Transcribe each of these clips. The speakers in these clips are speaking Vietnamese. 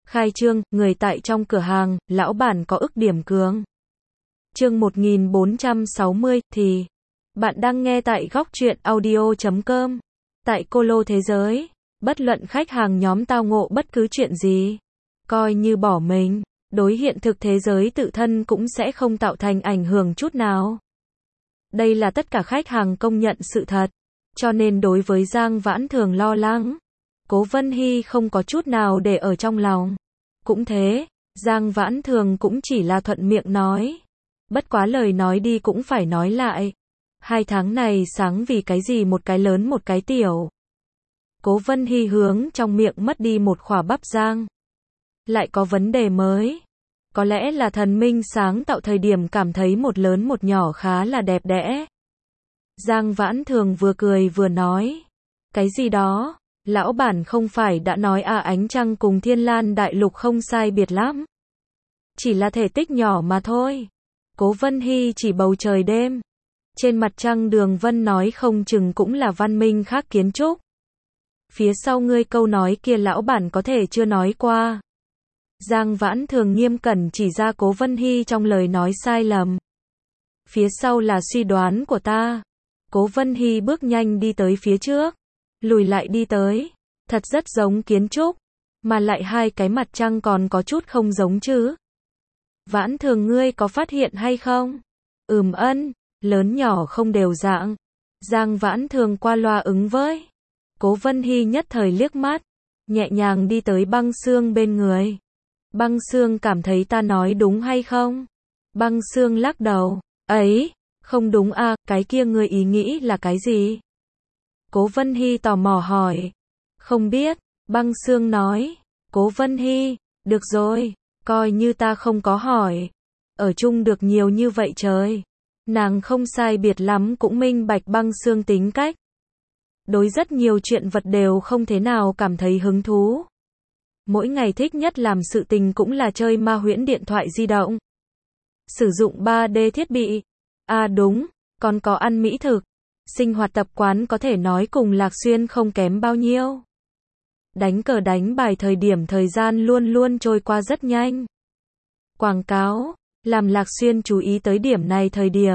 Khai trương, người tại trong cửa hàng, lão bản có ức điểm cường. Chương 1460, thì bạn đang nghe tại góc truyện audio.com. Tại Colo thế giới, bất luận khách hàng nhóm tao ngộ bất cứ chuyện gì, coi như bỏ mình, đối hiện thực thế giới tự thân cũng sẽ không tạo thành ảnh hưởng chút nào. Đây là tất cả khách hàng công nhận sự thật, cho nên đối với Giang Vãn Thường lo lắng, Cố Vân Hy không có chút nào để ở trong lòng. Cũng thế, Giang Vãn Thường cũng chỉ là thuận miệng nói. Bất quá lời nói đi cũng phải nói lại. 2 tháng này sáng vì cái gì một cái lớn một cái tiểu. Cố Vân Hy hướng trong miệng mất đi một khỏa bắp rang. Lại có vấn đề mới. Có lẽ là thần minh sáng tạo thời điểm cảm thấy một lớn một nhỏ khá là đẹp đẽ. Giang Vãn Thường vừa cười vừa nói. Cái gì đó, lão bản không phải đã nói ánh trăng cùng Thiên Lan Đại Lục không sai biệt lắm. Chỉ là thể tích nhỏ mà thôi. Cố Vân Hy chỉ bầu trời đêm. Trên mặt trăng đường vân nói không chừng cũng là văn minh khác kiến trúc. Phía sau ngươi câu nói kia lão bản có thể chưa nói qua. Giang Vãn Thường nghiêm cẩn chỉ ra Cố Vân Hy trong lời nói sai lầm. Phía sau là suy đoán của ta. Cố Vân Hy bước nhanh đi tới phía trước. Lùi lại đi tới. Thật rất giống kiến trúc. Mà lại 2 cái mặt trăng còn có chút không giống chứ. Vãn Thường ngươi có phát hiện hay không? Lớn nhỏ không đều dạng. Giang Vãn Thường qua loa ứng với. Cố Vân Hy nhất thời liếc mắt. Nhẹ nhàng đi tới Băng Xương bên người. Băng Xương cảm thấy ta nói đúng hay không? Băng Xương lắc đầu. Ấy, không đúng cái kia ngươi ý nghĩ là cái gì? Cố Vân Hy tò mò hỏi. Không biết, Băng Xương nói. Cố Vân Hy, được rồi, coi như ta không có hỏi. Ở chung được nhiều như vậy trời. Nàng không sai biệt lắm cũng minh bạch Băng Xương tính cách. Đối rất nhiều chuyện vật đều không thế nào cảm thấy hứng thú. Mỗi ngày thích nhất làm sự tình cũng là chơi ma huyễn điện thoại di động. Sử dụng 3D thiết bị. Đúng, còn có ăn mỹ thực. Sinh hoạt tập quán có thể nói cùng Lạc Xuyên không kém bao nhiêu. Đánh cờ đánh bài thời gian luôn luôn trôi qua rất nhanh. Quảng cáo, làm Lạc Xuyên chú ý tới điểm này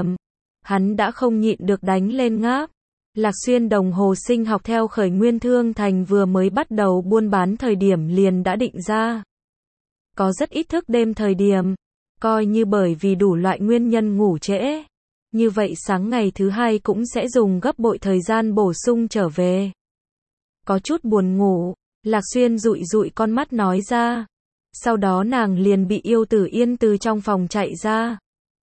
hắn đã không nhịn được đánh lên ngáp. Lạc Xuyên đồng hồ sinh học theo Khởi Nguyên Thương Thành vừa mới bắt đầu buôn bán liền đã định ra. Có rất ít thức đêm coi như bởi vì đủ loại nguyên nhân ngủ trễ. Như vậy sáng ngày thứ 2 cũng sẽ dùng gấp bội thời gian bổ sung trở về. Có chút buồn ngủ, Lạc Xuyên dụi dụi con mắt nói ra. Sau đó nàng liền bị Yêu Tử Yên từ trong phòng chạy ra.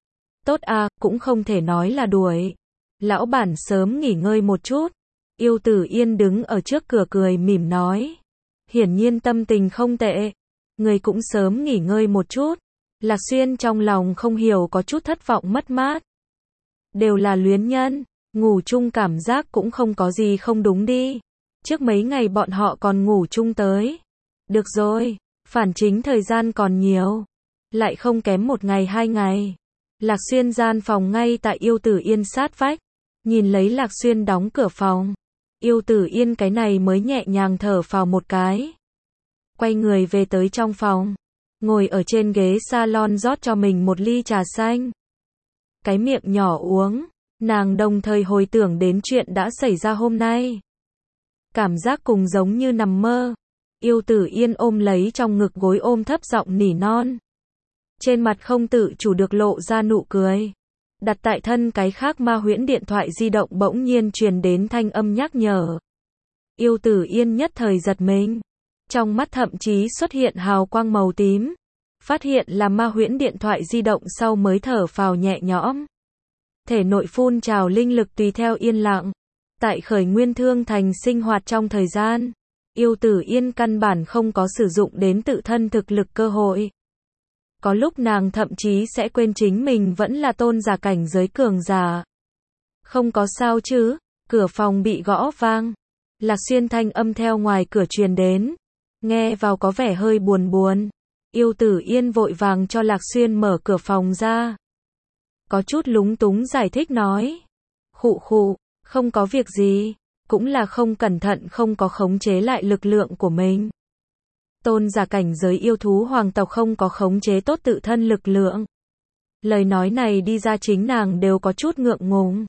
Tốt cũng không thể nói là đuổi. Lão bản sớm nghỉ ngơi một chút. Yêu Tử Yên đứng ở trước cửa cười mỉm nói. Hiển nhiên tâm tình không tệ. Người cũng sớm nghỉ ngơi một chút. Lạc Xuyên trong lòng không hiểu có chút thất vọng mất mát. Đều là luyến nhân. Ngủ chung cảm giác cũng không có gì không đúng đi. Trước mấy ngày bọn họ còn ngủ chung tới. Được rồi, phản chính thời gian còn nhiều. Lại không kém 1 ngày 2 ngày. Lạc Xuyên gian phòng ngay tại Yêu Tử Yên sát vách. Nhìn lấy Lạc Xuyên đóng cửa phòng. Yêu Tử Yên cái này mới nhẹ nhàng thở phào một cái. Quay người về tới trong phòng. Ngồi ở trên ghế salon rót cho mình một ly trà xanh. Cái miệng nhỏ uống. Nàng đồng thời hồi tưởng đến chuyện đã xảy ra hôm nay. Cảm giác cùng giống như nằm mơ. Yêu Tử Yên ôm lấy trong ngực gối ôm thấp giọng nỉ non. Trên mặt không tự chủ được lộ ra nụ cười. Đặt tại thân cái khác ma huyễn điện thoại di động bỗng nhiên truyền đến thanh âm nhắc nhở. Yêu Tử Yên nhất thời giật mình. Trong mắt thậm chí xuất hiện hào quang màu tím. Phát hiện là ma huyễn điện thoại di động sau mới thở phào nhẹ nhõm. Thể nội phun trào linh lực tùy theo yên lặng. Tại Khởi Nguyên Thương Thành sinh hoạt trong thời gian, Yêu Tử Yên căn bản không có sử dụng đến tự thân thực lực cơ hội. Có lúc nàng thậm chí sẽ quên chính mình vẫn là tôn giả cảnh giới cường giả. Không có sao chứ, cửa phòng bị gõ vang. Lạc Xuyên thanh âm theo ngoài cửa truyền đến. Nghe vào có vẻ hơi buồn buồn. Yêu Tử Yên vội vàng cho Lạc Xuyên mở cửa phòng ra. Có chút lúng túng giải thích nói. Khụ, không có việc gì. Cũng là không cẩn thận không có khống chế lại lực lượng của mình. tôn giả cảnh giới yêu thú hoàng tộc không có khống chế tốt tự thân lực lượng. Lời nói này đi ra chính nàng đều có chút ngượng ngùng.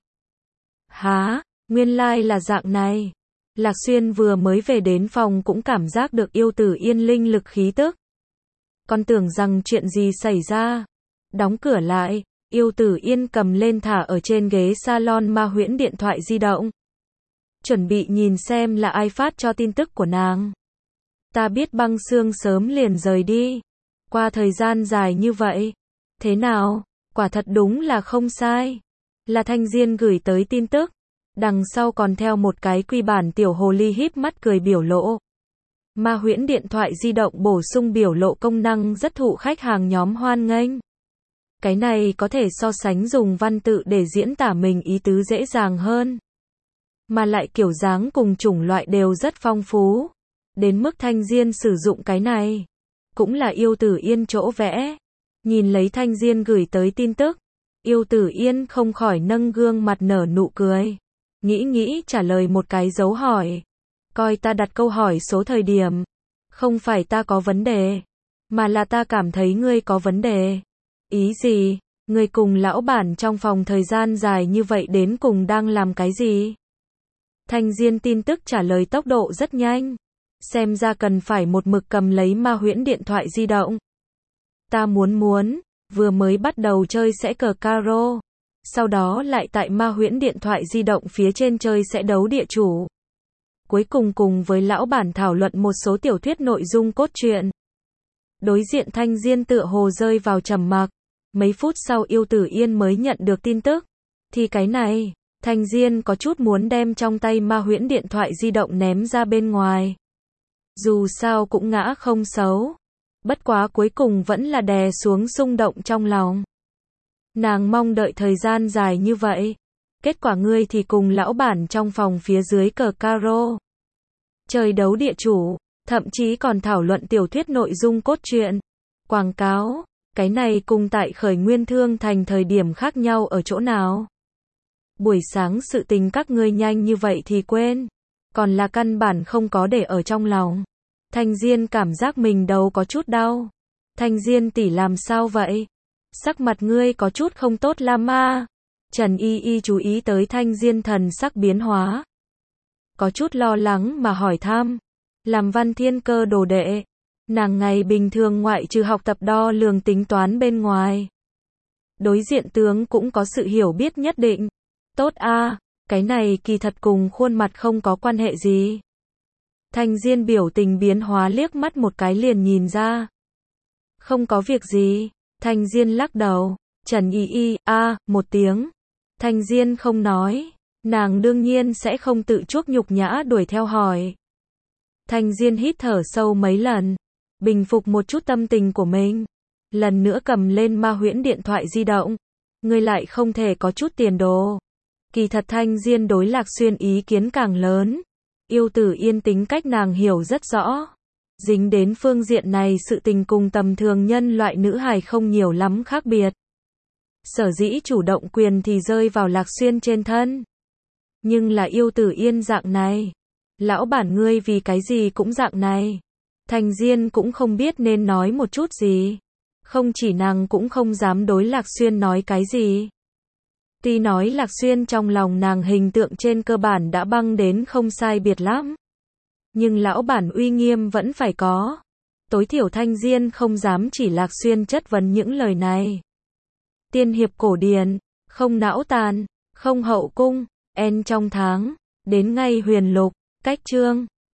Hả, nguyên lai là dạng này. Lạc Xuyên vừa mới về đến phòng cũng cảm giác được Yêu Tử Yên linh lực khí tức. Còn tưởng rằng chuyện gì xảy ra. Đóng cửa lại, Yêu Tử Yên cầm lên thả ở trên ghế salon ma huyễn điện thoại di động. Chuẩn bị nhìn xem là ai phát cho tin tức của nàng. Ta biết Băng Xương sớm liền rời đi. Qua thời gian dài như vậy. Thế nào, quả thật đúng là không sai. Là Thanh Diên gửi tới tin tức. Đằng sau còn theo một cái quy bản tiểu hồ ly híp mắt cười biểu lộ. Ma huyễn điện thoại di động bổ sung biểu lộ công năng rất thụ khách hàng nhóm hoan nghênh. Cái này có thể so sánh dùng văn tự để diễn tả mình ý tứ dễ dàng hơn. Mà lại kiểu dáng cùng chủng loại đều rất phong phú. Đến mức Thanh Diên sử dụng cái này. Cũng là Yêu Tử Yên chỗ vẽ. Nhìn lấy Thanh Diên gửi tới tin tức. Yêu Tử Yên không khỏi nâng gương mặt nở nụ cười. Nghĩ trả lời một cái dấu hỏi. Coi ta đặt câu hỏi số thời điểm. Không phải ta có vấn đề. Mà là ta cảm thấy ngươi có vấn đề. Ý gì? Ngươi cùng lão bản trong phòng thời gian dài như vậy đến cùng đang làm cái gì? Thanh Diên tin tức trả lời tốc độ rất nhanh. Xem ra cần phải một mực cầm lấy ma huyễn điện thoại di động. Ta muốn, vừa mới bắt đầu chơi sẽ cờ caro. Sau đó lại tại ma huyễn điện thoại di động phía trên chơi sẽ đấu địa chủ. Cuối cùng cùng với lão bản thảo luận một số tiểu thuyết nội dung cốt truyện. Đối diện Thanh Diên tựa hồ rơi vào trầm mặc. Mấy phút sau Yêu Tử Yên mới nhận được tin tức. Thì cái này, Thanh Diên có chút muốn đem trong tay ma huyễn điện thoại di động ném ra bên ngoài. Dù sao cũng ngã không xấu. Bất quá cuối cùng vẫn là đè xuống xung động trong lòng. Nàng mong đợi thời gian dài như vậy. Kết quả ngươi thì cùng lão bản trong phòng phía dưới cờ caro. Chơi đấu địa chủ, thậm chí còn thảo luận tiểu thuyết nội dung cốt truyện. Quảng cáo, cái này cùng tại Khởi Nguyên Thương Thành thời điểm khác nhau ở chỗ nào? Buổi sáng sự tình các ngươi nhanh như vậy thì quên. Còn là căn bản không có để ở trong lòng. Thanh Diên cảm giác mình đầu có chút đau. Thanh Diên tỷ làm sao vậy? Sắc mặt ngươi có chút không tốt Lama. Trần Y Y chú ý tới Thanh Diên thần sắc biến hóa. Có chút lo lắng mà hỏi thăm. Làm Văn Thiên Cơ đồ đệ. Nàng ngày bình thường ngoại trừ học tập đo lường tính toán bên ngoài. Đối diện tướng cũng có sự hiểu biết nhất định. Tốt a, cái này kỳ thật cùng khuôn mặt không có quan hệ gì. Thanh Diên biểu tình biến hóa liếc mắt một cái liền nhìn ra. Không có việc gì. Thanh Diên lắc đầu. Trần Y Y, một tiếng. Thanh Diên không nói. Nàng đương nhiên sẽ không tự chuốc nhục nhã đuổi theo hỏi. Thanh Diên hít thở sâu mấy lần. Bình phục một chút tâm tình của mình. Lần nữa cầm lên ma huyễn điện thoại di động. Ngươi lại không thể có chút tiền đồ. Kỳ thật Thanh Diên đối Lạc Xuyên ý kiến càng lớn. Yêu Tử Yên tính cách nàng hiểu rất rõ. Dính đến phương diện này sự tình cùng tầm thường nhân loại nữ hài không nhiều lắm khác biệt. Sở dĩ chủ động quyền thì rơi vào Lạc Xuyên trên thân. Nhưng là Yêu Tử Yên dạng này. Lão bản ngươi vì cái gì cũng dạng này. Thanh Diên cũng không biết nên nói một chút gì. Không chỉ nàng cũng không dám đối Lạc Xuyên nói cái gì. Tuy nói Lạc Xuyên trong lòng nàng hình tượng trên cơ bản đã băng đến không sai biệt lắm. Nhưng lão bản uy nghiêm vẫn phải có. Tối thiểu Thanh Diên không dám chỉ Lạc Xuyên chất vấn những lời này. Tiên hiệp cổ điển, không não tàn, không hậu cung, en trong tháng, đến ngay huyền lục, cách chương.